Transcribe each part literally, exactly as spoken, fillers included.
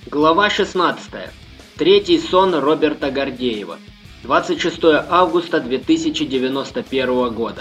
Глава шестнадцатая. Третий сон Роберта Гордеева. двадцать шестое августа две тысячи девяносто первого года.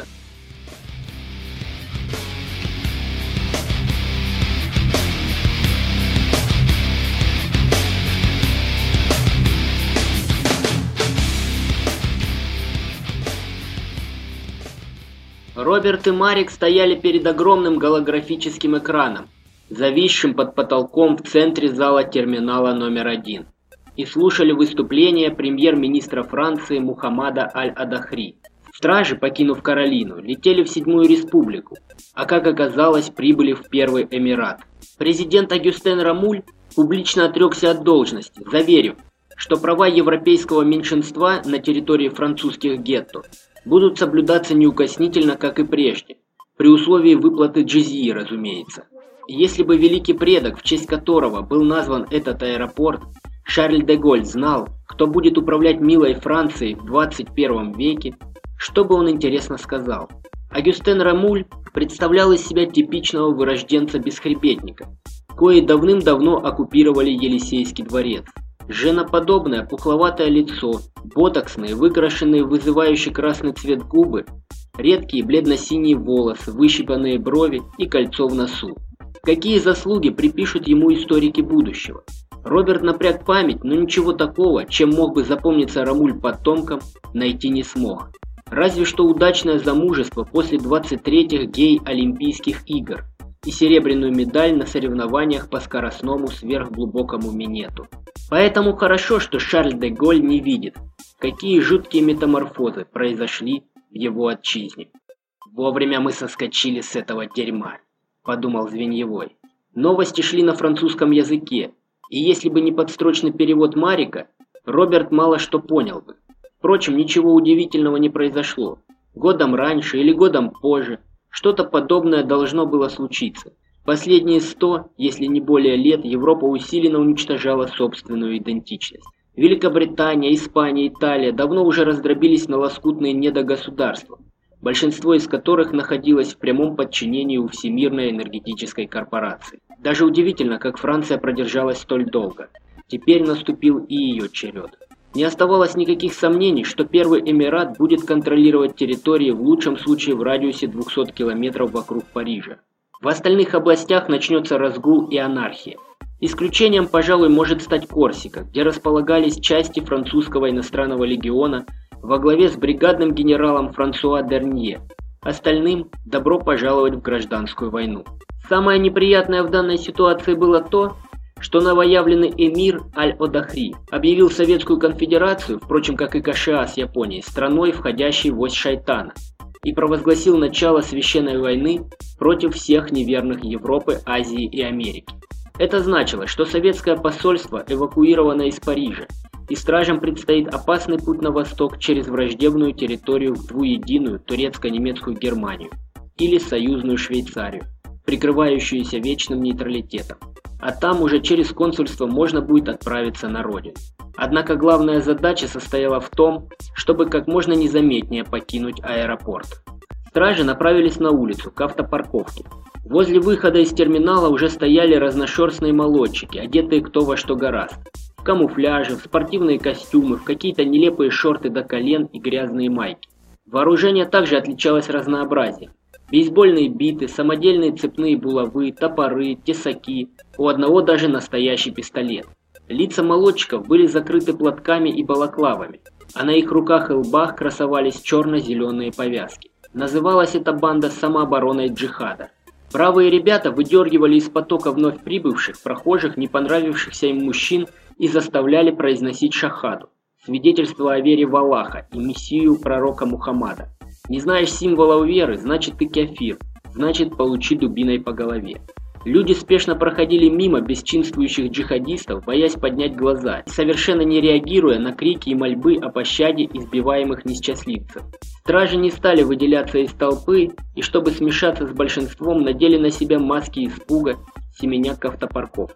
Роберт и Марик стояли перед огромным голографическим экраном, зависшим под потолком в центре зала терминала номер один, и слушали выступление премьер-министра Франции Мухаммада Аль-Адахри. Стражи, покинув Каролину, летели в Седьмую Республику, а как оказалось, прибыли в Первый Эмират. Президент Агюстен Рамуль публично отрекся от должности, заверив, что права европейского меньшинства на территории французских гетто будут соблюдаться неукоснительно, как и прежде, при условии выплаты джизьи, разумеется. Если бы великий предок, в честь которого был назван этот аэропорт, Шарль де Голль, знал, кто будет управлять милой Францией в двадцать первом веке, что бы он интересно сказал? Агюстен Рамуль представлял из себя типичного вырожденца-бесхребетника, кои давным-давно оккупировали Елисейский дворец. Женоподобное пухловатое лицо, ботоксные, выкрашенные в вызывающий красный цвет губы, редкие бледно-синие волосы, выщипанные брови и кольцо в носу. Какие заслуги припишут ему историки будущего? Роберт напряг память, но ничего такого, чем мог бы запомниться Рамуль потомкам, найти не смог. Разве что удачное замужество после двадцать третьих гей-олимпийских игр и серебряную медаль на соревнованиях по скоростному сверхглубокому минету. Поэтому хорошо, что Шарль де Голль не видит, какие жуткие метаморфозы произошли в его отчизне. «Вовремя мы соскочили с этого дерьма», — подумал Звеньевой. Новости шли на французском языке, и если бы не подстрочный перевод Марика, Роберт мало что понял бы. Впрочем, ничего удивительного не произошло. Годом раньше или годом позже что-то подобное должно было случиться. Последние сто, если не более лет, Европа усиленно уничтожала собственную идентичность. Великобритания, Испания, Италия давно уже раздробились на лоскутные недогосударства, большинство из которых находилось в прямом подчинении у Всемирной энергетической корпорации. Даже удивительно, как Франция продержалась столь долго. Теперь наступил и ее черед. Не оставалось никаких сомнений, что Первый Эмират будет контролировать территории в лучшем случае в радиусе двухсот километров вокруг Парижа. В остальных областях начнется разгул и анархия. Исключением, пожалуй, может стать Корсика, где располагались части французского иностранного легиона во главе с бригадным генералом Франсуа Дернье. Остальным добро пожаловать в гражданскую войну. Самое неприятное в данной ситуации было то, что новоявленный эмир Аль-Адахри объявил Советскую Конфедерацию, впрочем, как и КША с Японией, страной, входящей в ось шайтана, и провозгласил начало священной войны против всех неверных Европы, Азии и Америки. Это значило, что советское посольство эвакуировано из Парижа, и стражам предстоит опасный путь на восток через враждебную территорию в двуединую турецко-немецкую Германию или союзную Швейцарию, прикрывающуюся вечным нейтралитетом. А там уже через консульство можно будет отправиться на родину. Однако главная задача состояла в том, чтобы как можно незаметнее покинуть аэропорт. Стражи направились на улицу, к автопарковке. Возле выхода из терминала уже стояли разношерстные молодчики, одетые кто во что гораст. В камуфляже, в спортивные костюмы, в какие-то нелепые шорты до колен и грязные майки. Вооружение также отличалось разнообразием. Бейсбольные биты, самодельные цепные булавы, топоры, тесаки, у одного даже настоящий пистолет. Лица молодчиков были закрыты платками и балаклавами, а на их руках и лбах красовались черно-зеленые повязки. Называлась эта банда самообороной джихада. Бравые ребята выдергивали из потока вновь прибывших, прохожих, не понравившихся им мужчин и заставляли произносить шахаду, свидетельство о вере в Аллаха и мессию пророка Мухаммада. Не знаешь символов веры, значит ты кафир, значит получи дубиной по голове. Люди спешно проходили мимо бесчинствующих джихадистов, боясь поднять глаза, и совершенно не реагируя на крики и мольбы о пощаде избиваемых несчастливцев. Стражи не стали выделяться из толпы и, чтобы смешаться с большинством, надели на себя маски испуга, семеня к автопарковке.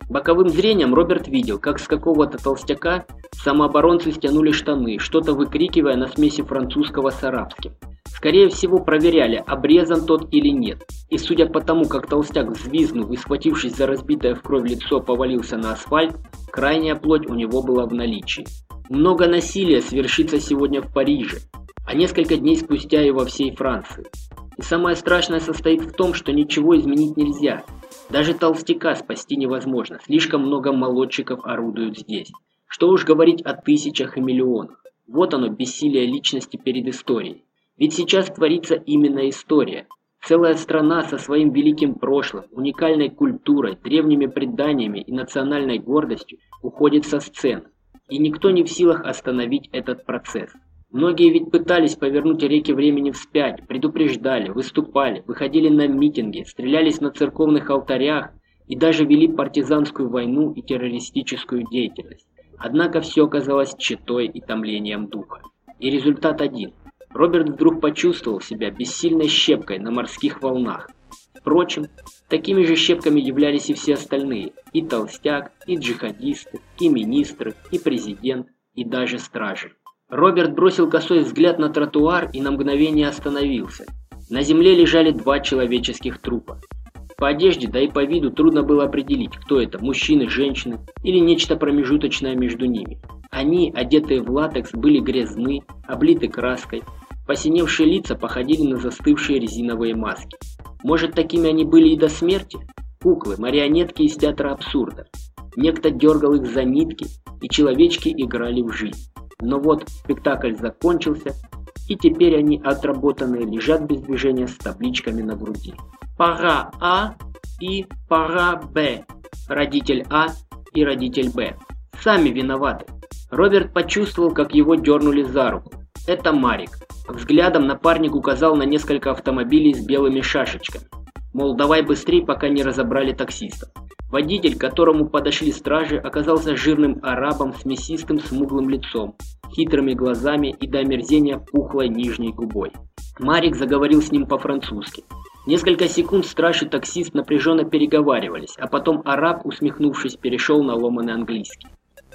Боковым зрением Роберт видел, как с какого-то толстяка самооборонцы стянули штаны, что-то выкрикивая на смеси французского с арабским. Скорее всего, проверяли, обрезан тот или нет. И судя по тому, как толстяк, взвизгнув и схватившись за разбитое в кровь лицо, повалился на асфальт, крайняя плоть у него была в наличии. Много насилия свершится сегодня в Париже, а несколько дней спустя и во всей Франции. И самое страшное состоит в том, что ничего изменить нельзя. Даже толстяка спасти невозможно, слишком много молодчиков орудуют здесь. Что уж говорить о тысячах и миллионах. Вот оно, бессилие личности перед историей. Ведь сейчас творится именно история. Целая страна со своим великим прошлым, уникальной культурой, древними преданиями и национальной гордостью уходит со сцены. И никто не в силах остановить этот процесс. Многие ведь пытались повернуть реки времени вспять, предупреждали, выступали, выходили на митинги, стрелялись на церковных алтарях и даже вели партизанскую войну и террористическую деятельность. Однако все оказалось тщетой и томлением духа. И результат один. Роберт вдруг почувствовал себя бессильной щепкой на морских волнах. Впрочем, такими же щепками являлись и все остальные. И толстяк, и джихадисты, и министры, и президент, и даже стражи. Роберт бросил косой взгляд на тротуар и на мгновение остановился. На земле лежали два человеческих трупа. По одежде, да и по виду трудно было определить, кто это, мужчины, женщины или нечто промежуточное между ними. Они, одетые в латекс, были грязны, облиты краской. Посиневшие лица походили на застывшие резиновые маски. Может, такими они были и до смерти? Куклы, марионетки из театра абсурда. Некто дергал их за нитки, и человечки играли в жизнь. Но вот спектакль закончился, и теперь они, отработанные, лежат без движения с табличками на груди. Пара А и пара Б. Родитель А и родитель Б. Сами виноваты. Роберт почувствовал, как его дернули за руку. Это Марик. Взглядом напарник указал на несколько автомобилей с белыми шашечками. Мол, давай быстрей, пока не разобрали таксистов. Водитель, к которому подошли стражи, оказался жирным арабом с мясистым смуглым лицом, хитрыми глазами и до омерзения пухлой нижней губой. Марик заговорил с ним по-французски. Несколько секунд страж и таксист напряженно переговаривались, а потом араб, усмехнувшись, перешел на ломаный английский.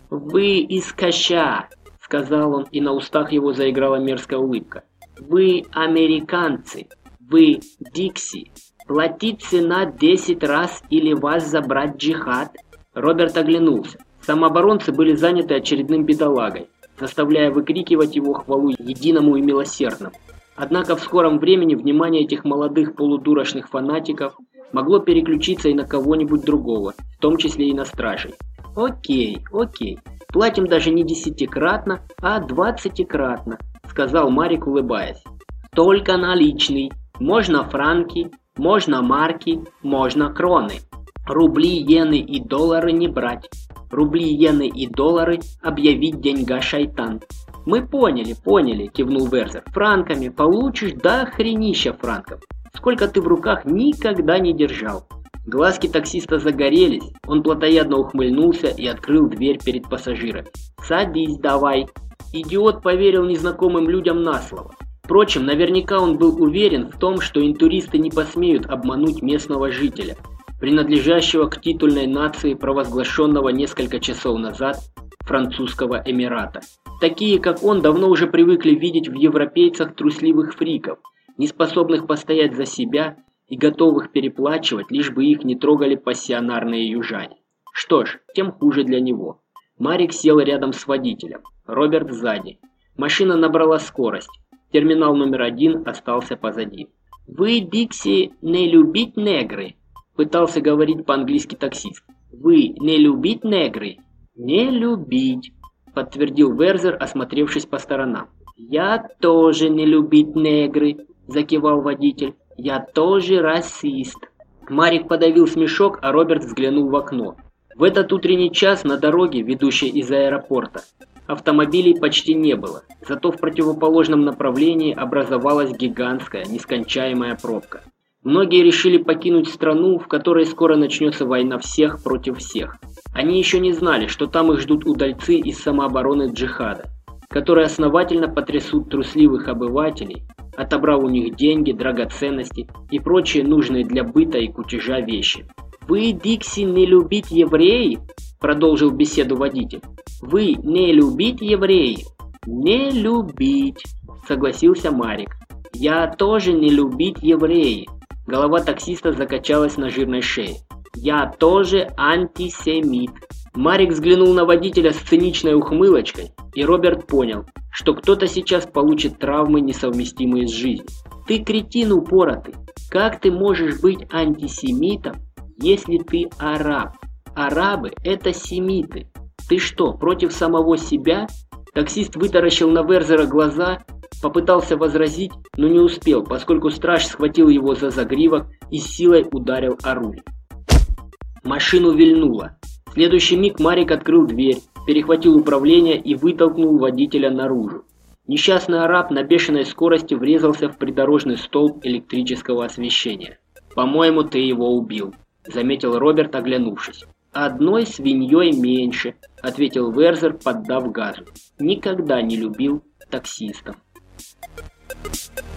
«Вы из Каща», — сказал он, и на устах его заиграла мерзкая улыбка. «Вы американцы, вы Дикси. Платить цена десять раз или вас забрать джихад?» Роберт оглянулся. Самооборонцы были заняты очередным бедолагой, заставляя выкрикивать его хвалу единому и милосердному. Однако в скором времени внимание этих молодых полудурочных фанатиков могло переключиться и на кого-нибудь другого, в том числе и на стражей. «Окей, окей, платим даже не десятикратно, а двадцатикратно», — сказал Марик, улыбаясь. «Только наличный, можно франки, можно марки, можно кроны. Рубли, иены и доллары не брать. Рубли, иены и доллары объявить деньга шайтан». «Мы поняли, поняли», — кивнул Верзер. «Франками получишь до хренища франков. Сколько ты в руках никогда не держал». Глазки таксиста загорелись, он плотоядно ухмыльнулся и открыл дверь перед пассажирами. «Садись давай». Идиот поверил незнакомым людям на слово. Впрочем, наверняка он был уверен в том, что интуристы не посмеют обмануть местного жителя, принадлежащего к титульной нации, провозглашенного несколько часов назад французского эмирата. Такие, как он, давно уже привыкли видеть в европейцах трусливых фриков, неспособных постоять за себя и готовых переплачивать, лишь бы их не трогали пассионарные южане. Что ж, тем хуже для него. Марик сел рядом с водителем, Роберт сзади. Машина набрала скорость. Терминал номер один остался позади. «Вы, Дикси, не любить негры?» — пытался говорить по-английски таксист. «Вы не любить негры?» «Не любить», — подтвердил Верзер, осмотревшись по сторонам. «Я тоже не любить негры», — закивал водитель. «Я тоже расист». Марик подавил смешок, а Роберт взглянул в окно. В этот утренний час на дороге, ведущей из аэропорта, автомобилей почти не было, зато в противоположном направлении образовалась гигантская, нескончаемая пробка. Многие решили покинуть страну, в которой скоро начнется война всех против всех. Они еще не знали, что там их ждут удальцы из самообороны джихада, которые основательно потрясут трусливых обывателей, отобрав у них деньги, драгоценности и прочие нужные для быта и кутежа вещи. «Вы, Дикси, не любить евреев?» – продолжил беседу водитель. «Вы не любить евреев?» «Не любить», – согласился Марик. «Я тоже не любить евреев». Голова таксиста закачалась на жирной шее. «Я тоже антисемит». Марик взглянул на водителя с циничной ухмылочкой, и Роберт понял, что кто-то сейчас получит травмы, несовместимые с жизнью. «Ты кретин упоротый! Как ты можешь быть антисемитом, если ты араб? Арабы – это семиты. Ты что, против самого себя?» Таксист вытаращил на Верзера глаза, попытался возразить, но не успел, поскольку страж схватил его за загривок и силой ударил о руль. Машину вильнуло. В следующий миг Марик открыл дверь, перехватил управление и вытолкнул водителя наружу. Несчастный араб на бешеной скорости врезался в придорожный столб электрического освещения. «По-моему, ты его убил», — заметил Роберт, оглянувшись. «Одной свиньей меньше», — ответил Верзер, поддав газу. «Никогда не любил таксистов».